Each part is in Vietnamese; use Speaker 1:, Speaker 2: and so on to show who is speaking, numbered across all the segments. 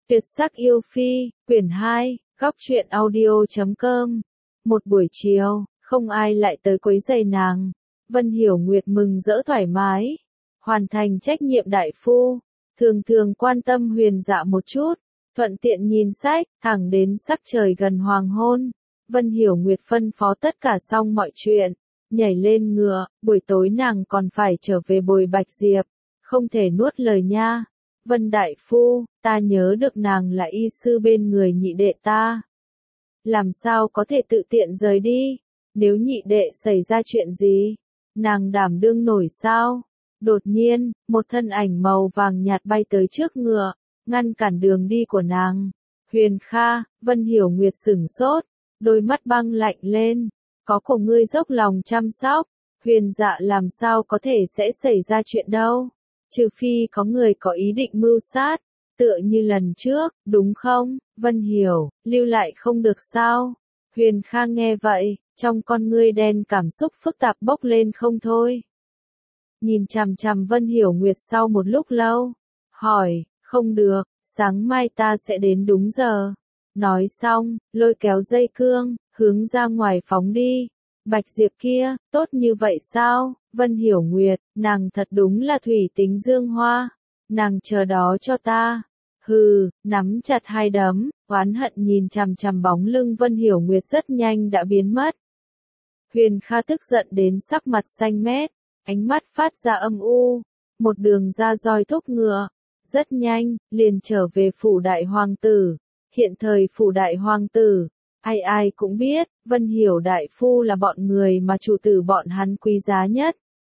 Speaker 1: Tuyệt sắc yêu phi, quyển 2, góc truyện audio.com. Một buổi chiều, không ai lại tới quấy rầy nàng. Vân Hiểu Nguyệt mừng rỡ thoải mái, hoàn thành trách nhiệm đại phu, thường quan tâm Huyền Dạ một chút, thuận tiện nhìn sách, thẳng đến sắc trời gần hoàng hôn. Vân Hiểu Nguyệt phân phó tất cả xong mọi chuyện, nhảy lên ngựa, buổi tối nàng còn phải trở về bồi Bạch Diệp, không thể nuốt lời nha. Vân đại phu, ta nhớ được nàng là y sư bên người nhị đệ ta. Làm sao có thể tự tiện rời đi, nếu nhị đệ xảy ra chuyện gì, nàng đảm đương nổi sao? Đột nhiên, một thân ảnh màu vàng nhạt bay tới trước ngựa, ngăn cản đường đi của nàng. Huyền Kha, Vân Hiểu Nguyệt sửng sốt, đôi mắt băng lạnh lên, có của ngươi dốc lòng chăm sóc, Huyền Dạ làm sao có thể sẽ xảy ra chuyện đâu, trừ phi có người có ý định mưu sát, tựa như lần trước, đúng không? Vân Hiểu, lưu lại không được sao? Huyền Kha nghe vậy, trong con ngươi đen cảm xúc phức tạp bốc lên không thôi. Nhìn chằm chằm Vân Hiểu Nguyệt sau một lúc lâu, hỏi, không được, sáng mai ta sẽ đến đúng giờ. Nói xong, lôi kéo dây cương, hướng ra ngoài phóng đi. Bạch Diệp kia, tốt như vậy sao? Vân Hiểu Nguyệt, nàng thật đúng là thủy tính dương hoa. Nàng chờ đó cho ta. Hừ, nắm chặt hai đấm, oán hận nhìn chằm chằm bóng lưng Vân Hiểu Nguyệt rất nhanh đã biến mất. Huyền Kha tức giận đến sắc mặt xanh mét, ánh mắt phát ra âm u, một đường ra roi thúc ngựa. Rất nhanh, liền trở về phủ đại hoàng tử. Hiện thời phủ đại hoàng tử, ai cũng biết, Vân Hiểu đại phu là bọn người mà chủ tử bọn hắn quý giá nhất.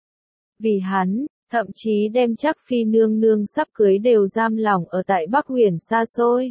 Speaker 1: Vì hắn, thậm chí đem chắc phi nương nương sắp cưới đều giam lỏng ở tại Bắc Huyền xa xôi.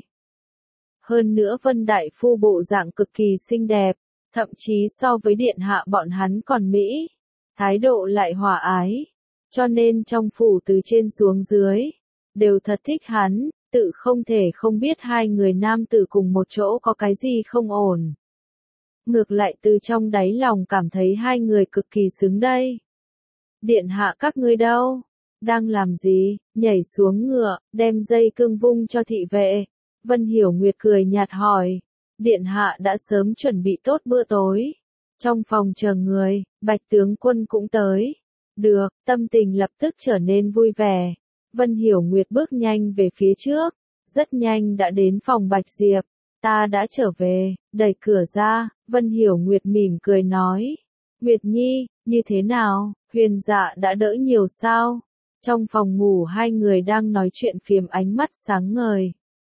Speaker 1: Hơn nữa Vân đại phu bộ dạng cực kỳ xinh đẹp, thậm chí so với điện hạ bọn hắn còn mỹ, thái độ lại hòa ái, cho nên trong phủ từ trên xuống dưới, đều thật thích hắn, tự không thể không biết hai người nam tử cùng một chỗ có cái gì không ổn. Ngược lại từ trong đáy lòng cảm thấy hai người cực kỳ xứng đây. Điện hạ các ngươi đâu? Đang làm gì? Nhảy xuống ngựa, đem dây cương vung cho thị vệ. Vân Hiểu Nguyệt cười nhạt hỏi. Điện hạ đã sớm chuẩn bị tốt bữa tối. Trong phòng chờ người, Bạch tướng quân cũng tới. Được, tâm tình lập tức trở nên vui vẻ. Vân Hiểu Nguyệt bước nhanh về phía trước, rất nhanh đã đến phòng Bạch Diệp. Ta đã trở về, đẩy cửa ra, Vân Hiểu Nguyệt mỉm cười nói. Nguyệt Nhi, như thế nào, Huyền Dạ đã đỡ nhiều sao? Trong phòng ngủ hai người đang nói chuyện phiếm ánh mắt sáng ngời.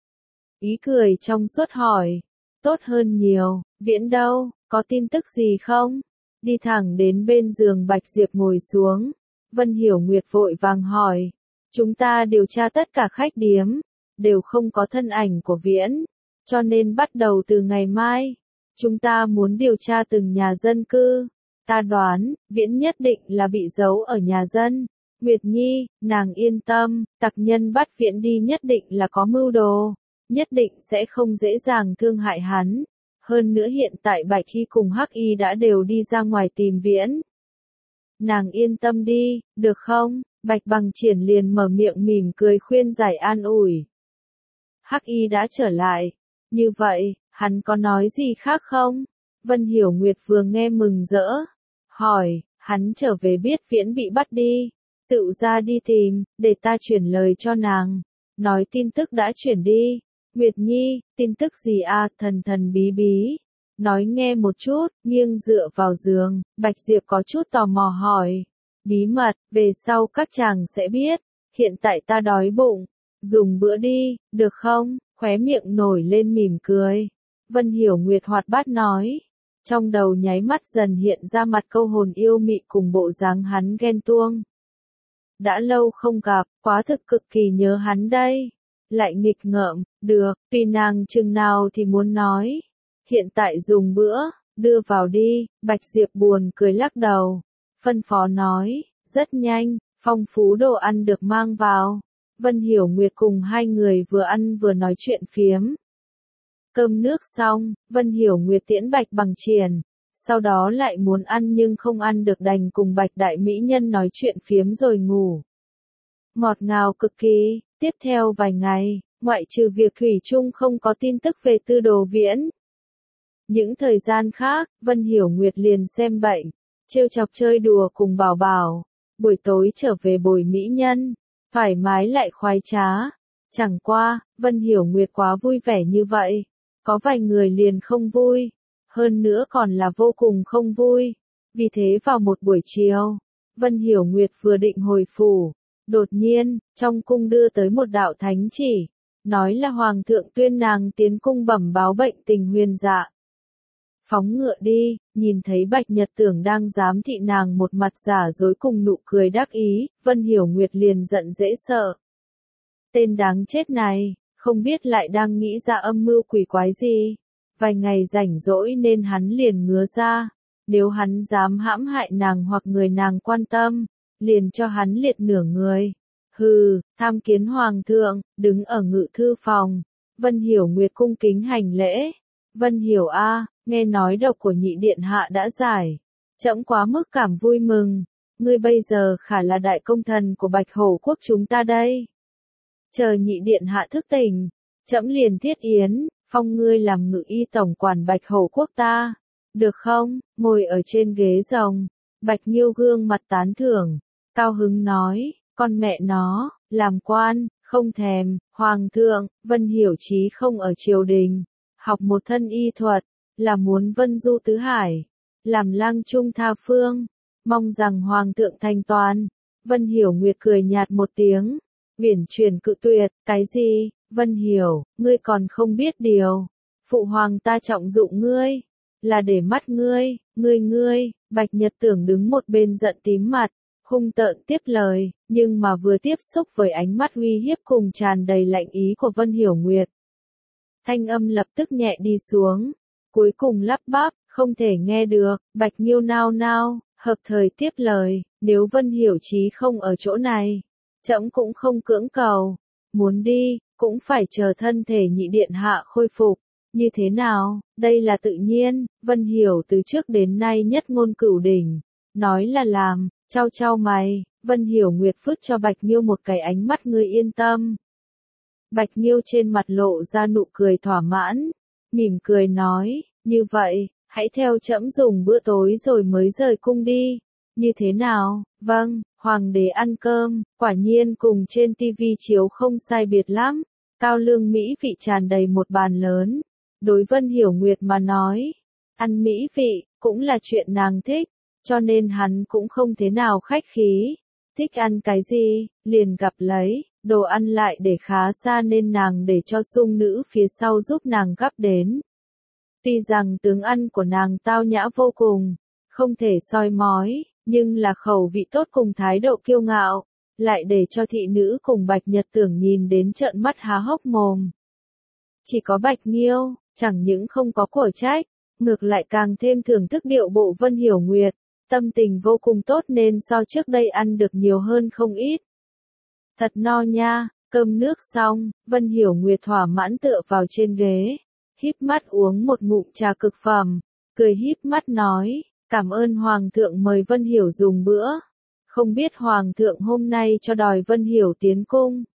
Speaker 1: Ý cười trong suốt hỏi, tốt hơn nhiều, Viễn đâu, có tin tức gì không? Đi thẳng đến bên giường Bạch Diệp ngồi xuống, Vân Hiểu Nguyệt vội vàng hỏi. Chúng ta điều tra tất cả khách điếm, đều không có thân ảnh của Viễn, cho nên bắt đầu từ ngày mai, chúng ta muốn điều tra từng nhà dân cư. Ta đoán, Viễn nhất định là bị giấu ở nhà dân. Nguyệt Nhi, nàng yên tâm, tặc nhân bắt Viễn đi nhất định là có mưu đồ, nhất định sẽ không dễ dàng thương hại hắn. Hơn nữa hiện tại Bạch Y cùng Hắc Y đã đều đi ra ngoài tìm Viễn. Nàng yên tâm đi, được không? Bạch Bằng Triển liền mở miệng mỉm cười khuyên giải an ủi. Hắc Y đã trở lại. Như vậy, hắn có nói gì khác không? Vân Hiểu Nguyệt vừa nghe mừng rỡ. Hỏi, hắn trở về biết Viễn bị bắt đi. Tự ra đi tìm, để ta chuyển lời cho nàng. Nói tin tức đã chuyển đi. Nguyệt Nhi, tin tức gì à? Thần bí bí. Nói nghe một chút, nghiêng dựa vào giường, Bạch Diệp có chút tò mò hỏi. Bí mật, về sau các chàng sẽ biết, hiện tại ta đói bụng, dùng bữa đi, được không? Khóe miệng nổi lên mỉm cười. Vân Hiểu Nguyệt hoạt bát nói, trong đầu nháy mắt dần hiện ra mặt câu hồn yêu mị cùng bộ dáng hắn ghen tuông. Đã lâu không gặp, quá thực cực kỳ nhớ hắn đây. Lại nghịch ngợm, được, tùy nàng chừng nào thì muốn nói. Hiện tại dùng bữa, đưa vào đi, Bạch Diệp buồn cười lắc đầu. Phân phó nói, rất nhanh, phong phú đồ ăn được mang vào. Vân Hiểu Nguyệt cùng hai người vừa ăn vừa nói chuyện phiếm. Cơm nước xong, Vân Hiểu Nguyệt tiễn Bạch Bằng Triển, sau đó lại muốn ăn nhưng không ăn được đành cùng Bạch Đại Mỹ Nhân nói chuyện phiếm rồi ngủ. Ngọt ngào cực kỳ, tiếp theo vài ngày, ngoại trừ việc thủy chung không có tin tức về Tư Đồ Viễn. Những thời gian khác, Vân Hiểu Nguyệt liền xem bệnh, trêu chọc chơi đùa cùng Bảo Bảo, buổi tối trở về bồi mỹ nhân, thoải mái lại khoái trá. Chẳng qua, Vân Hiểu Nguyệt quá vui vẻ như vậy, có vài người liền không vui, hơn nữa còn là vô cùng không vui. Vì thế vào một buổi chiều, Vân Hiểu Nguyệt vừa định hồi phủ, đột nhiên, trong cung đưa tới một đạo thánh chỉ, nói là Hoàng thượng tuyên nàng tiến cung bẩm báo bệnh tình Huyền Dạ. Phóng ngựa đi, nhìn thấy Bạch Nhật Tưởng đang giám thị nàng một mặt giả dối cùng nụ cười đắc ý, Vân Hiểu Nguyệt liền giận dễ sợ. Tên đáng chết này, không biết lại đang nghĩ ra âm mưu quỷ quái gì. Vài ngày rảnh rỗi nên hắn liền ngứa ra, nếu hắn dám hãm hại nàng hoặc người nàng quan tâm, liền cho hắn liệt nửa người. Hừ, tham kiến Hoàng thượng, đứng ở ngự thư phòng, Vân Hiểu Nguyệt cung kính hành lễ. Vân Hiểu a, nghe nói độc của nhị điện hạ đã giải, trẫm quá mức cảm vui mừng, ngươi bây giờ khả là đại công thần của Bạch Hổ quốc chúng ta đây. Chờ nhị điện hạ thức tỉnh, trẫm liền thiết yến, phong ngươi làm ngự y tổng quản Bạch Hổ quốc ta. Được không? Ngồi ở trên ghế rồng, Bạch Nghiêu gương mặt tán thưởng, cao hứng nói, con mẹ nó, làm quan, không thèm, Hoàng thượng, Vân Hiểu chí không ở triều đình, học một thân y thuật, là muốn vân du tứ hải, làm lang trung tha phương, mong rằng Hoàng thượng thành toàn. Vân Hiểu Nguyệt cười nhạt một tiếng, uyển chuyển cự tuyệt, cái gì? Vân Hiểu, ngươi còn không biết điều, phụ hoàng ta trọng dụng ngươi, là để mắt ngươi, Bạch Nhật Tưởng đứng một bên giận tím mặt, hung tợn tiếp lời, nhưng mà vừa tiếp xúc với ánh mắt uy hiếp cùng tràn đầy lạnh ý của Vân Hiểu Nguyệt. Thanh âm lập tức nhẹ đi xuống, cuối cùng lắp bắp, không thể nghe được, Bạch Nghiêu nao nao, hợp thời tiếp lời, nếu Vân Hiểu chí không ở chỗ này, trẫm cũng không cưỡng cầu, muốn đi, cũng phải chờ thân thể nhị điện hạ khôi phục. Như thế nào, đây là tự nhiên, Vân Hiểu từ trước đến nay nhất ngôn cửu đỉnh, nói là làm, trao trao mày, Vân Hiểu Nguyệt phứt cho Bạch Nghiêu một cái ánh mắt ngươi yên tâm. Bạch Nghiêu trên mặt lộ ra nụ cười thỏa mãn, mỉm cười nói, như vậy, hãy theo trẫm dùng bữa tối rồi mới rời cung đi. Như thế nào? Vâng, hoàng đế ăn cơm, quả nhiên cùng trên tivi chiếu không sai biệt lắm, cao lương mỹ vị tràn đầy một bàn lớn. Đối Vân Hiểu Nguyệt mà nói, ăn mỹ vị, cũng là chuyện nàng thích, cho nên hắn cũng không thế nào khách khí. Thích ăn cái gì, liền gặp lấy, đồ ăn lại để khá xa nên nàng để cho sung nữ phía sau giúp nàng gắp đến. Tuy rằng tướng ăn của nàng tao nhã vô cùng, không thể soi mói, nhưng là khẩu vị tốt cùng thái độ kiêu ngạo, lại để cho thị nữ cùng Bạch Nhật Tưởng nhìn đến trợn mắt há hốc mồm. Chỉ có Bạch Nghiêu, chẳng những không có của trách, ngược lại càng thêm thưởng thức điệu bộ Vân Hiểu Nguyệt, tâm tình vô cùng tốt nên so trước đây ăn được nhiều hơn không ít. Thật no nha, cơm nước xong, Vân Hiểu Nguyệt thỏa mãn tựa vào trên ghế, híp mắt uống một ngụm trà cực phẩm, cười híp mắt nói, cảm ơn Hoàng thượng mời Vân Hiểu dùng bữa. Không biết Hoàng thượng hôm nay cho đòi Vân Hiểu tiến cung.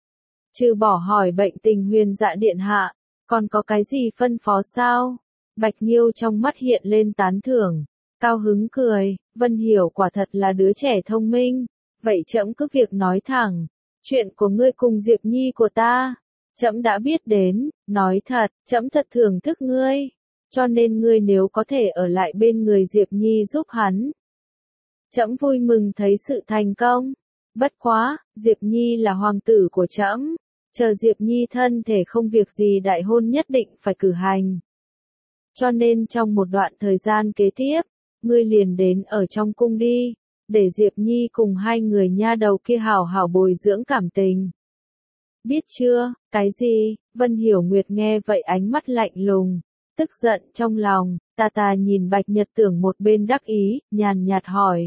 Speaker 1: Trừ bỏ hỏi bệnh tình Huyền Dạ điện hạ, còn có cái gì phân phó sao? Bạch Nghiêu trong mắt hiện lên tán thưởng, cao hứng cười, Vân Hiểu quả thật là đứa trẻ thông minh, vậy trẫm cứ việc nói thẳng, chuyện của ngươi cùng Diệp Nhi của ta, trẫm đã biết đến, nói thật, trẫm thật thưởng thức ngươi, cho nên ngươi nếu có thể ở lại bên người Diệp Nhi giúp hắn. Trẫm vui mừng thấy sự thành công, bất quá, Diệp Nhi là hoàng tử của trẫm, chờ Diệp Nhi thân thể không việc gì đại hôn nhất định phải cử hành. Cho nên trong một đoạn thời gian kế tiếp, ngươi liền đến ở trong cung đi, để Diệp Nhi cùng hai người nha đầu kia hảo hảo bồi dưỡng cảm tình. Biết chưa, cái gì? Vân Hiểu Nguyệt nghe vậy ánh mắt lạnh lùng, tức giận trong lòng, ta nhìn Bạch Nhật Tưởng một bên đắc ý, nhàn nhạt hỏi.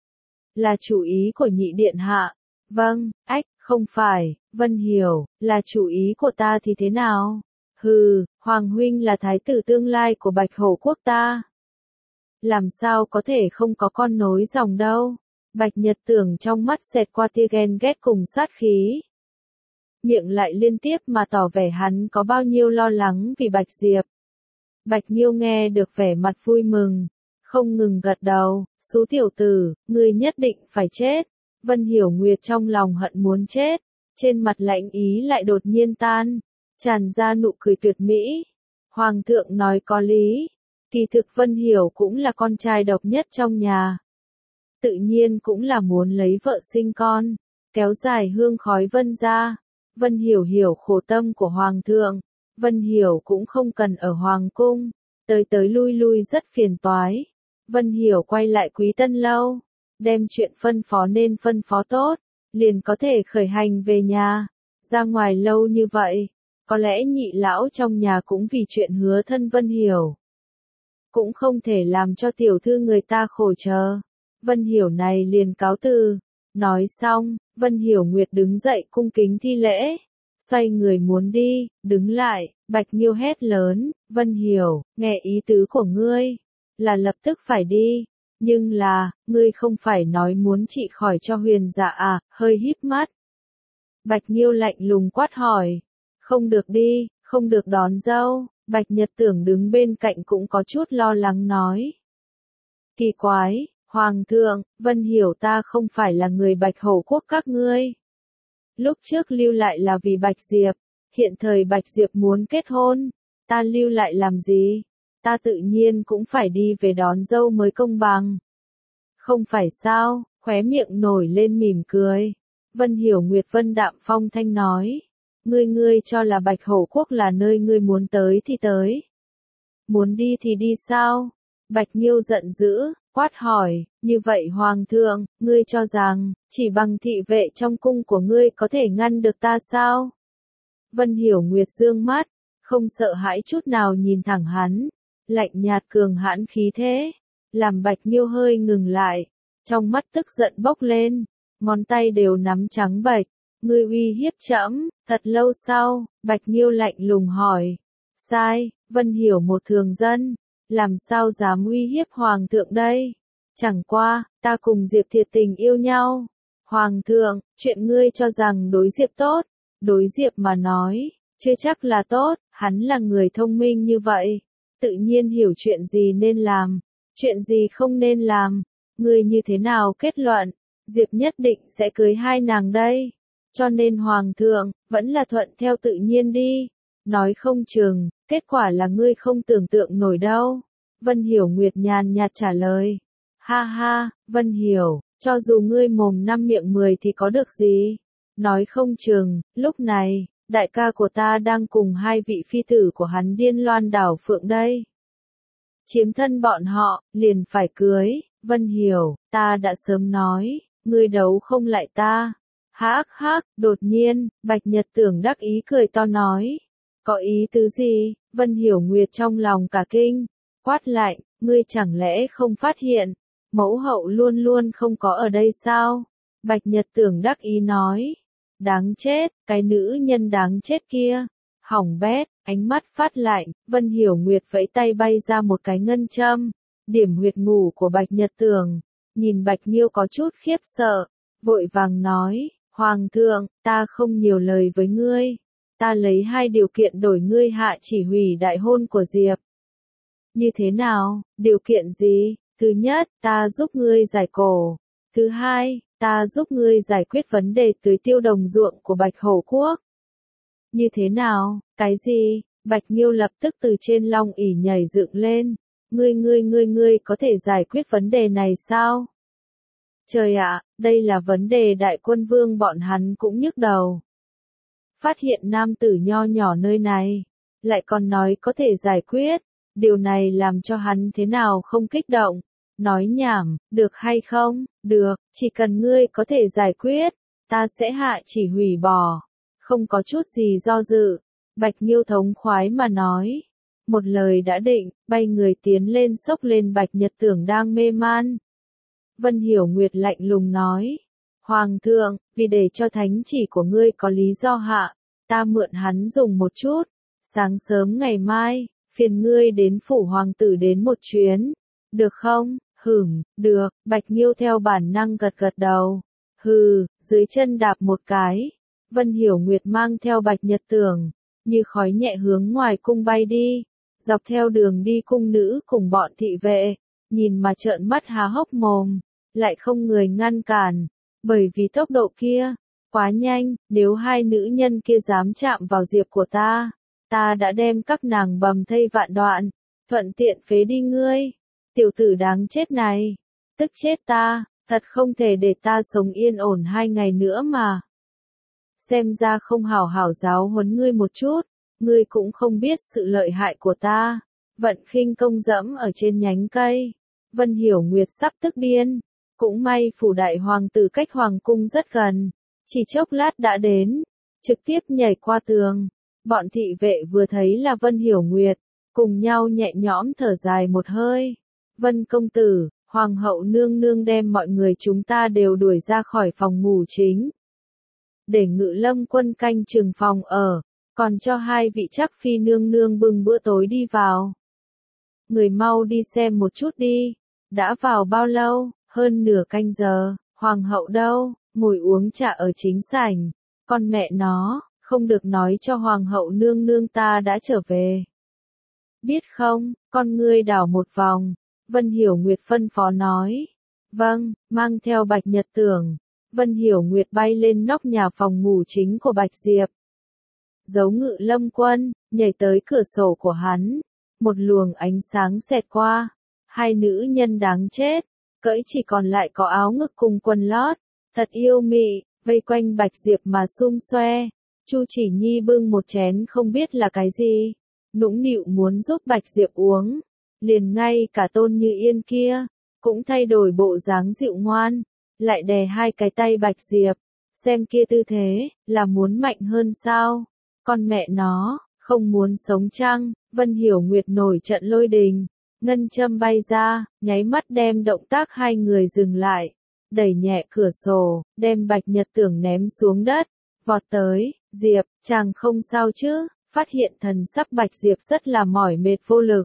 Speaker 1: Là chủ ý của nhị điện hạ. Vâng, không phải, Vân Hiểu, là chủ ý của ta thì thế nào? Hừ, Hoàng huynh là thái tử tương lai của Bạch Hổ quốc ta. Làm sao có thể không có con nối dòng đâu? Bạch Nhật Tưởng trong mắt xẹt qua tia ghen ghét cùng sát khí. miệng lại liên tiếp mà tỏ vẻ hắn có bao nhiêu lo lắng vì Bạch Diệp. Bạch Nhiêu nghe được vẻ mặt vui mừng, không ngừng gật đầu, "Sú tiểu tử, ngươi nhất định phải chết." Vân Hiểu Nguyệt trong lòng hận muốn chết, trên mặt lãnh ý lại đột nhiên tan, tràn ra nụ cười tuyệt mỹ. Hoàng thượng nói có lý, kỳ thực Vân Hiểu cũng là con trai độc nhất trong nhà. Tự nhiên cũng là muốn lấy vợ sinh con, kéo dài hương khói Vân gia. Vân Hiểu hiểu khổ tâm của Hoàng thượng, Vân Hiểu cũng không cần ở Hoàng cung, tới tới lui lui rất phiền toái. Vân Hiểu quay lại Quý Tân Lâu, đem chuyện phân phó nên phân phó tốt, liền có thể khởi hành về nhà. Ra ngoài lâu như vậy, có lẽ nhị lão trong nhà cũng vì chuyện hứa thân Vân Hiểu. Cũng không thể làm cho tiểu thư người ta khổ chờ. Vân Hiểu này liền cáo từ. Nói xong, Vân Hiểu Nguyệt đứng dậy cung kính thi lễ. Xoay người muốn đi, đứng lại, Bạch Nhiêu hét lớn, "Vân Hiểu, nghe ý tứ của ngươi, là lập tức phải đi. Nhưng là, ngươi không phải nói muốn trị khỏi cho Huyền Dạ à?" Hơi híp mắt. Bạch Nhiêu lạnh lùng quát hỏi. "Không được đi, không được đón dâu." Bạch Nhật Tưởng đứng bên cạnh cũng có chút lo lắng nói. "Kỳ quái, Hoàng thượng, Vân Hiểu ta không phải là người Bạch Hầu quốc các ngươi. Lúc trước lưu lại là vì Bạch Diệp, hiện thời Bạch Diệp muốn kết hôn, ta lưu lại làm gì? Ta tự nhiên cũng phải đi về đón dâu mới công bằng." "Không phải sao?" Khóe miệng nổi lên mỉm cười. Vân Hiểu Nguyệt Vân đạm phong thanh nói. Ngươi cho là Bạch Hổ quốc là nơi ngươi muốn tới thì tới. Muốn đi thì đi sao?" Bạch Nhiêu giận dữ, quát hỏi, "Như vậy Hoàng thượng, ngươi cho rằng, chỉ bằng thị vệ trong cung của ngươi có thể ngăn được ta sao?" Vân Hiểu Nguyệt dương mắt, không sợ hãi chút nào nhìn thẳng hắn, lạnh nhạt cường hãn khí thế, làm Bạch Nhiêu hơi ngừng lại, trong mắt tức giận bốc lên, ngón tay đều nắm trắng bệch. "Ngươi uy hiếp trẫm." Thật lâu sau, Bạch Nhiêu lạnh lùng hỏi. "Sai, Vân Hiểu một thường dân, làm sao dám uy hiếp Hoàng thượng đây? Chẳng qua, ta cùng Diệp thiệt tình yêu nhau. Hoàng thượng, chuyện ngươi cho rằng đối Diệp tốt, đối Diệp mà nói, chưa chắc là tốt, hắn là người thông minh như vậy, tự nhiên hiểu chuyện gì nên làm, chuyện gì không nên làm. Ngươi như thế nào kết luận, Diệp nhất định sẽ cưới hai nàng đây? Cho nên Hoàng thượng, vẫn là thuận theo tự nhiên đi. Nói không chừng, kết quả là ngươi không tưởng tượng nổi đâu." Vân Hiểu Nguyệt nhàn nhạt trả lời. "Ha ha, Vân Hiểu, cho dù ngươi mồm năm miệng 10 thì có được gì? Nói không chừng, lúc này, đại ca của ta đang cùng hai vị phi tử của hắn điên loan đảo phượng đây. Chiếm thân bọn họ, liền phải cưới. Vân Hiểu, ta đã sớm nói, ngươi đấu không lại ta." Hắc hắc, đột nhiên, Bạch Nhật Tưởng đắc ý cười to nói. "Có ý tứ gì?" Vân Hiểu Nguyệt trong lòng cả kinh, quát lại, "Ngươi chẳng lẽ không phát hiện, mẫu hậu luôn luôn không có ở đây sao?" Bạch Nhật Tưởng đắc ý nói. "Đáng chết, cái nữ nhân đáng chết kia." Hỏng bét, ánh mắt phát lạnh, Vân Hiểu Nguyệt vẫy tay bay ra một cái ngân châm, điểm huyệt ngủ của Bạch Nhật Tưởng. Nhìn Bạch Nhiêu có chút khiếp sợ, vội vàng nói, "Hoàng thượng, ta không nhiều lời với ngươi. Ta lấy hai điều kiện đổi ngươi hạ chỉ hủy đại hôn của Diệp." "Như thế nào, điều kiện gì?" "Thứ nhất, ta giúp ngươi giải cổ. Thứ hai, ta giúp ngươi giải quyết vấn đề tưới tiêu đồng ruộng của Bạch Hổ quốc." "Như thế nào, cái gì?" Bạch Nhiêu lập tức từ trên long ỷ nhảy dựng lên. Ngươi có thể giải quyết vấn đề này sao?" Trời ạ, đây là vấn đề đại quân vương bọn hắn cũng nhức đầu. Phát hiện nam tử nho nhỏ nơi này, lại còn nói có thể giải quyết, điều này làm cho hắn thế nào không kích động. Nói nhảm, được hay không? Được, chỉ cần ngươi có thể giải quyết, ta sẽ hạ chỉ hủy bỏ. Không có chút gì do dự. Bạch Nhiêu thống khoái mà nói. Một lời đã định, bay người tiến lên xốc lên Bạch Nhật Tưởng đang mê man. Vân Hiểu Nguyệt lạnh lùng nói. "Hoàng thượng, vì để cho thánh chỉ của ngươi có lý do hạ, ta mượn hắn dùng một chút. Sáng sớm ngày mai, phiền ngươi đến phủ hoàng tử đến một chuyến. Được không?" Được." Bạch Nhiêu theo bản năng gật gật đầu. Hừ, dưới chân đạp một cái. Vân Hiểu Nguyệt mang theo Bạch Nhật Tưởng, như khói nhẹ hướng ngoài cung bay đi, dọc theo đường đi cung nữ cùng bọn thị vệ, nhìn mà trợn mắt há hốc mồm, lại không người ngăn cản, bởi vì tốc độ kia, quá nhanh, nếu hai nữ nhân kia dám chạm vào Diệp của ta đã đem các nàng bầm thây vạn đoạn, thuận tiện phế đi ngươi, tiểu tử đáng chết này, tức chết ta, thật không thể để ta sống yên ổn 2 ngày nữa mà. Xem ra không hảo hảo giáo huấn ngươi một chút, ngươi cũng không biết sự lợi hại của ta. Vận khinh công dẫm ở trên nhánh cây, Vân Hiểu Nguyệt sắp tức điên, cũng may phủ đại hoàng tử cách hoàng cung rất gần, chỉ chốc lát đã đến, trực tiếp nhảy qua tường. Bọn thị vệ vừa thấy là Vân Hiểu Nguyệt, cùng nhau nhẹ nhõm thở dài một hơi. Vân công tử, hoàng hậu nương nương đem mọi người chúng ta đều đuổi ra khỏi phòng ngủ chính, để Ngự Lâm quân canh chừng phòng ở, còn cho 2 vị chắc phi nương nương bưng bữa tối đi vào. Người mau đi xem một chút đi, đã vào bao lâu, hơn nửa canh giờ, hoàng hậu đâu, ngồi uống trà ở chính sảnh, con mẹ nó, không được nói cho hoàng hậu nương nương ta đã trở về. Biết không, con ngươi đảo một vòng, Vân Hiểu Nguyệt phân phó nói. Vâng, mang theo Bạch Nhật Tưởng, Vân Hiểu Nguyệt bay lên nóc nhà phòng ngủ chính của Bạch Diệp. Giấu Ngự Lâm quân, nhảy tới cửa sổ của hắn, một luồng ánh sáng xẹt qua, 2 nữ nhân đáng chết, cỡi chỉ còn lại có áo ngực cùng quần lót, thật yêu mị, vây quanh Bạch Diệp mà xum xoe. Chu Chỉ Nhi bưng một chén không biết là cái gì, nũng nịu muốn giúp Bạch Diệp uống, liền ngay cả Tôn Như Yên kia, cũng thay đổi bộ dáng dịu ngoan, lại đè 2 cái tay Bạch Diệp, xem kia tư thế, là muốn mạnh hơn sao, con mẹ nó, không muốn sống chăng. Vân Hiểu Nguyệt nổi trận lôi đình, ngân châm bay ra, nháy mắt đem động tác 2 người dừng lại, đẩy nhẹ cửa sổ, đem Bạch Nhật Tưởng ném xuống đất, vọt tới. Diệp, chàng không sao chứ, phát hiện thần sắc Bạch Diệp rất là mỏi mệt vô lực.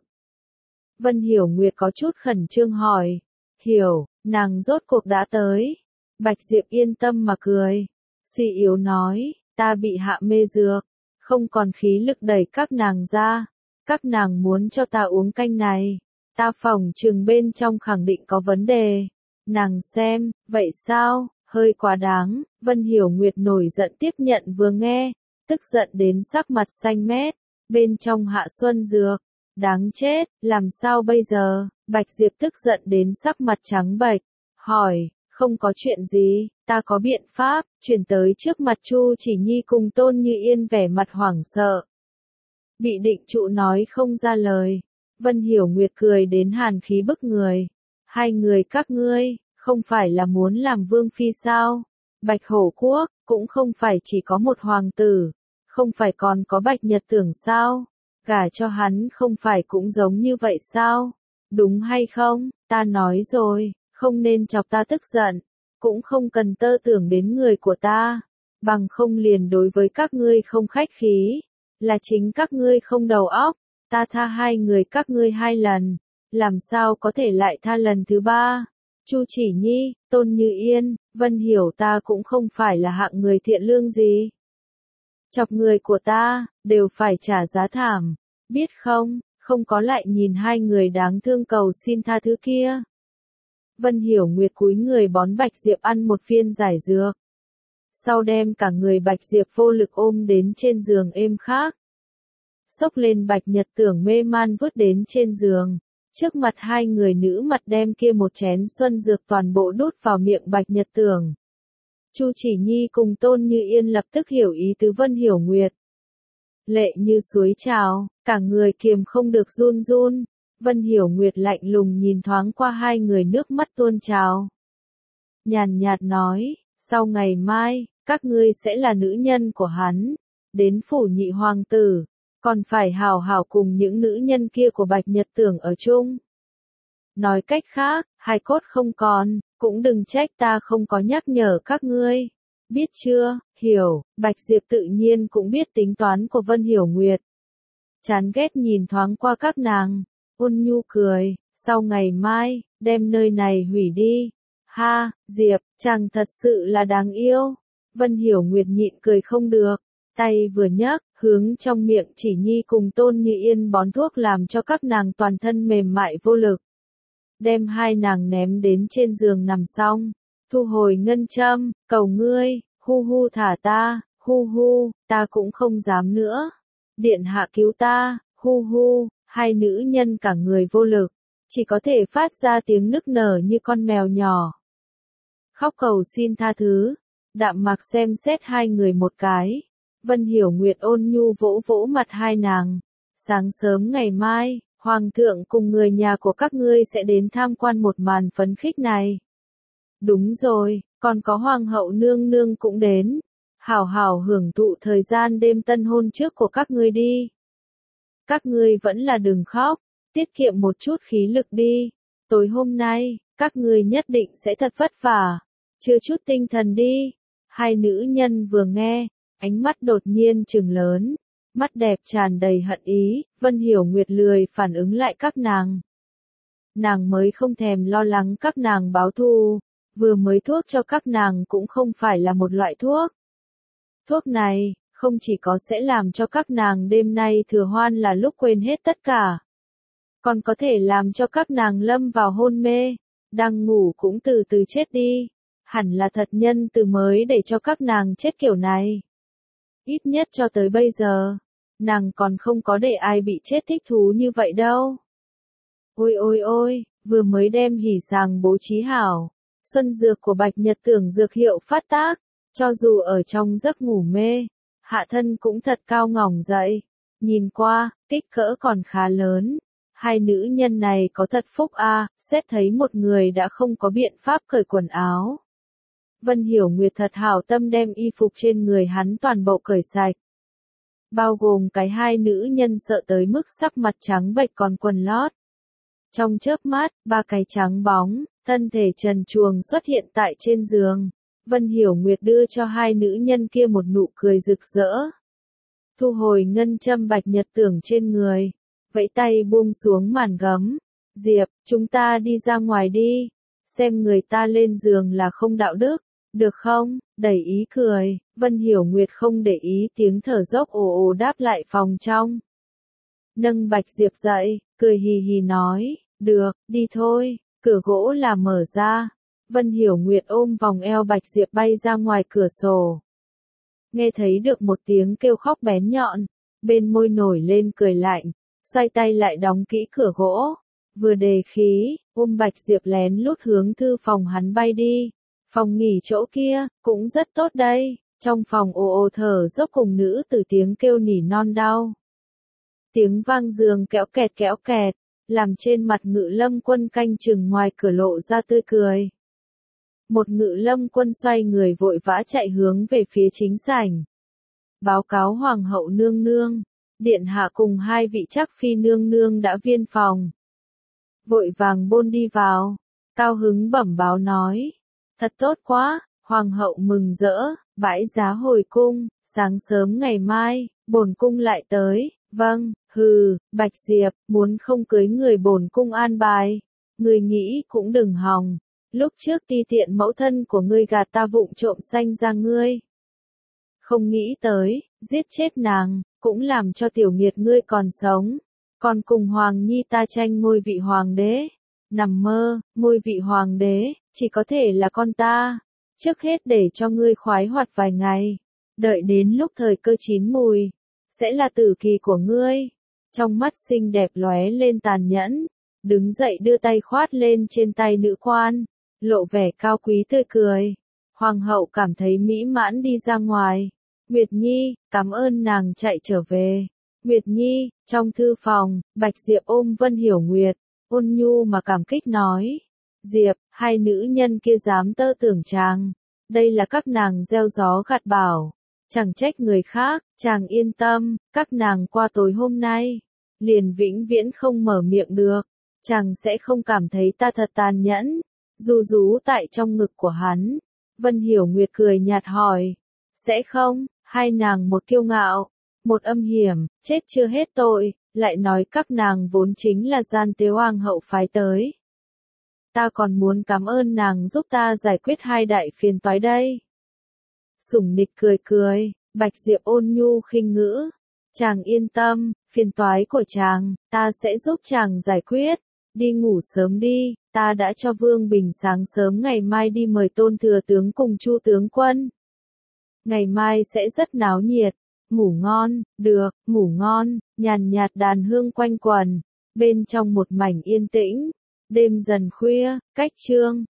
Speaker 1: Vân Hiểu Nguyệt có chút khẩn trương hỏi. Hiểu, nàng rốt cuộc đã tới. Bạch Diệp yên tâm mà cười. Suy yếu nói, ta bị hạ mê dược, không còn khí lực đẩy các nàng ra. Các nàng muốn cho ta uống canh này. Ta phỏng chừng bên trong khẳng định có vấn đề. Nàng xem, vậy sao? Hơi quá đáng, Vân Hiểu Nguyệt nổi giận tiếp nhận vừa nghe, tức giận đến sắc mặt xanh mét, bên trong hạ xuân dược, đáng chết, làm sao bây giờ, Bạch Diệp tức giận đến sắc mặt trắng bệch, hỏi, không có chuyện gì, ta có biện pháp, chuyển tới trước mặt Chu Chỉ Nhi cùng Tôn Như Yên vẻ mặt hoảng sợ. Bị định trụ nói không ra lời, Vân Hiểu Nguyệt cười đến hàn khí bức người, 2 người các ngươi, không phải là muốn làm vương phi sao? Bạch Hổ Quốc, cũng không phải chỉ có một hoàng tử, không phải còn có Bạch Nhật Tưởng sao? Gả cho hắn không phải cũng giống như vậy sao? Đúng hay không? Ta nói rồi, không nên chọc ta tức giận, cũng không cần tơ tưởng đến người của ta, bằng không liền đối với các ngươi không khách khí, là chính các ngươi không đầu óc, ta tha 2 người các ngươi 2 lần, làm sao có thể lại tha lần thứ 3? Chu Chỉ Nhi, Tôn Như Yên, Vân Hiểu ta cũng không phải là hạng người thiện lương gì. Chọc người của ta, đều phải trả giá thảm, biết không, không có lại nhìn 2 người đáng thương cầu xin tha thứ kia. Vân Hiểu Nguyệt cúi người bón Bạch Diệp ăn một viên giải dược. Sau đem cả người Bạch Diệp vô lực ôm đến trên giường êm khác. Xốc lên Bạch Nhật Tưởng mê man vứt đến trên giường. Trước mặt 2 người nữ mặt đem kia một chén xuân dược toàn bộ đút vào miệng Bạch Nhật Tưởng. Chu Chỉ Nhi cùng Tôn Như Yên lập tức hiểu ý tứ Vân Hiểu Nguyệt. Lệ như suối trào, cả người kiềm không được run run. Vân Hiểu Nguyệt lạnh lùng nhìn thoáng qua 2 người nước mắt tuôn trào. Nhàn nhạt nói, sau ngày mai, các ngươi sẽ là nữ nhân của hắn. Đến phủ nhị hoàng tử, còn phải hào hào cùng những nữ nhân kia của Bạch Nhật Tưởng ở chung. Nói cách khác, hài cốt không còn, cũng đừng trách ta không có nhắc nhở các ngươi. Biết chưa, hiểu, Bạch Diệp tự nhiên cũng biết tính toán của Vân Hiểu Nguyệt. Chán ghét nhìn thoáng qua các nàng, ôn nhu cười, sau ngày mai, đem nơi này hủy đi. Ha, Diệp, chàng thật sự là đáng yêu. Vân Hiểu Nguyệt nhịn cười không được, tay vừa nhấc, hướng trong miệng Chỉ Nhi cùng Tôn Như Yên bón thuốc làm cho các nàng toàn thân mềm mại vô lực. Đem hai nàng ném đến trên giường nằm xong, thu hồi ngân châm, cầu ngươi, hu hu thả ta, hu hu, ta cũng không dám nữa. Điện hạ cứu ta, hu hu, hai nữ nhân cả người vô lực, chỉ có thể phát ra tiếng nức nở như con mèo nhỏ. Khóc cầu xin tha thứ, Đạm Mạc xem xét hai người một cái. Vân Hiểu Nguyệt ôn nhu vỗ vỗ mặt hai nàng. Sáng sớm ngày mai, Hoàng thượng cùng người nhà của các ngươi sẽ đến tham quan một màn phấn khích này. Đúng rồi, còn có Hoàng hậu nương nương cũng đến. Hảo hảo hưởng thụ thời gian đêm tân hôn trước của các ngươi đi. Các ngươi vẫn là đừng khóc, tiết kiệm một chút khí lực đi. Tối hôm nay, các ngươi nhất định sẽ thật vất vả. Chưa chút tinh thần đi. Hai nữ nhân vừa nghe, ánh mắt đột nhiên trừng lớn, mắt đẹp tràn đầy hận ý. Vân Hiểu Nguyệt lười phản ứng lại các nàng. Nàng mới không thèm lo lắng các nàng báo thù, vừa mới thuốc cho các nàng cũng không phải là một loại thuốc. Thuốc này, không chỉ có sẽ làm cho các nàng đêm nay thừa hoan là lúc quên hết tất cả, còn có thể làm cho các nàng lâm vào hôn mê, đang ngủ cũng từ từ chết đi. Hẳn là thật nhân từ mới để cho các nàng chết kiểu này. Ít nhất cho tới bây giờ, nàng còn không có để ai bị chết thích thú như vậy đâu. Ôi ôi ôi, vừa mới đem hỉ sàng bố trí hảo, xuân dược của Bạch Nhật Tưởng dược hiệu phát tác, cho dù ở trong giấc ngủ mê, hạ thân cũng thật cao ngỏng dậy. Nhìn qua, kích cỡ còn khá lớn. Hai nữ nhân này có thật phúc a, xét thấy một người đã không có biện pháp cởi quần áo. Vân Hiểu Nguyệt thật hảo tâm đem y phục trên người hắn toàn bộ cởi sạch. Bao gồm cái hai nữ nhân sợ tới mức sắc mặt trắng bệch còn quần lót. Trong chớp mắt, ba cái trắng bóng, thân thể trần truồng xuất hiện tại trên giường. Vân Hiểu Nguyệt đưa cho hai nữ nhân kia một nụ cười rực rỡ. Thu hồi ngân châm Bạch Nhật Tưởng trên người, vẫy tay buông xuống màn gấm. Diệp, chúng ta đi ra ngoài đi. Xem người ta lên giường là không đạo đức. Được không? Đẩy ý cười, Vân Hiểu Nguyệt không để ý tiếng thở dốc ồ ồ đáp lại phòng trong. Nâng Bạch Diệp dậy, cười hì hì nói, được, đi thôi, cửa gỗ là mở ra. Vân Hiểu Nguyệt ôm vòng eo Bạch Diệp bay ra ngoài cửa sổ. Nghe thấy được một tiếng kêu khóc bén nhọn, bên môi nổi lên cười lạnh, xoay tay lại đóng kỹ cửa gỗ. Vừa đề khí, ôm Bạch Diệp lén lút hướng thư phòng hắn bay đi. Phòng nghỉ chỗ kia, cũng rất tốt đây. Trong phòng ồ ồ thở dốc cùng nữ từ tiếng kêu nỉ non đau. Tiếng vang giường kéo kẹt, làm trên mặt Ngự Lâm Quân canh chừng ngoài cửa lộ ra tươi cười. Một Ngự Lâm Quân xoay người vội vã chạy hướng về phía chính sảnh. Báo cáo Hoàng hậu nương nương, điện hạ cùng hai vị Trắc phi nương nương đã viên phòng. Vội vàng bôn đi vào, cao hứng bẩm báo nói. Thật tốt quá, Hoàng hậu mừng rỡ, bãi giá hồi cung, sáng sớm ngày mai, bổn cung lại tới. Vâng, hừ, Bạch Diệp, muốn không cưới người bổn cung an bài. Người nghĩ cũng đừng hòng, lúc trước ti tiện mẫu thân của ngươi gạt ta vụng trộm sanh ra ngươi. Không nghĩ tới, giết chết nàng, cũng làm cho tiểu nghiệt ngươi còn sống. Còn cùng Hoàng Nhi ta tranh ngôi vị hoàng đế. Nằm mơ, ngôi vị hoàng đế, chỉ có thể là con ta. Trước hết để cho ngươi khoái hoạt vài ngày. Đợi đến lúc thời cơ chín mùi, sẽ là tử kỳ của ngươi. Trong mắt xinh đẹp lóe lên tàn nhẫn, đứng dậy đưa tay khoát lên trên tay nữ quan, lộ vẻ cao quý tươi cười. Hoàng hậu cảm thấy mỹ mãn đi ra ngoài. Nguyệt Nhi, cảm ơn nàng chạy trở về. Nguyệt Nhi, trong thư phòng, Bạch Diệp ôm Vân Hiểu Nguyệt, ôn nhu mà cảm kích nói. Diệp, hai nữ nhân kia dám tơ tưởng chàng. Đây là các nàng gieo gió gặt bão. Chẳng trách người khác, chàng yên tâm, các nàng qua tối hôm nay, liền vĩnh viễn không mở miệng được. Chàng sẽ không cảm thấy ta thật tàn nhẫn. Ru rú tại trong ngực của hắn. Vân Hiểu Nguyệt cười nhạt hỏi. Sẽ không, hai nàng một kiêu ngạo, một âm hiểm, chết chưa hết tội, lại nói các nàng vốn chính là gian tế hoàng hậu phái tới. Ta còn muốn cảm ơn nàng giúp ta giải quyết hai đại phiền toái đây. Sủng nịch cười cười, Bạch Diệp ôn nhu khinh ngữ. Chàng yên tâm, phiền toái của chàng, ta sẽ giúp chàng giải quyết. Đi ngủ sớm đi, ta đã cho Vương Bình sáng sớm ngày mai đi mời Tôn thừa tướng cùng Chu tướng quân. Ngày mai sẽ rất náo nhiệt. Ngủ ngon, được, ngủ ngon, nhàn nhạt đàn hương quanh quần. Bên trong một mảnh yên tĩnh, đêm dần khuya, cách chương.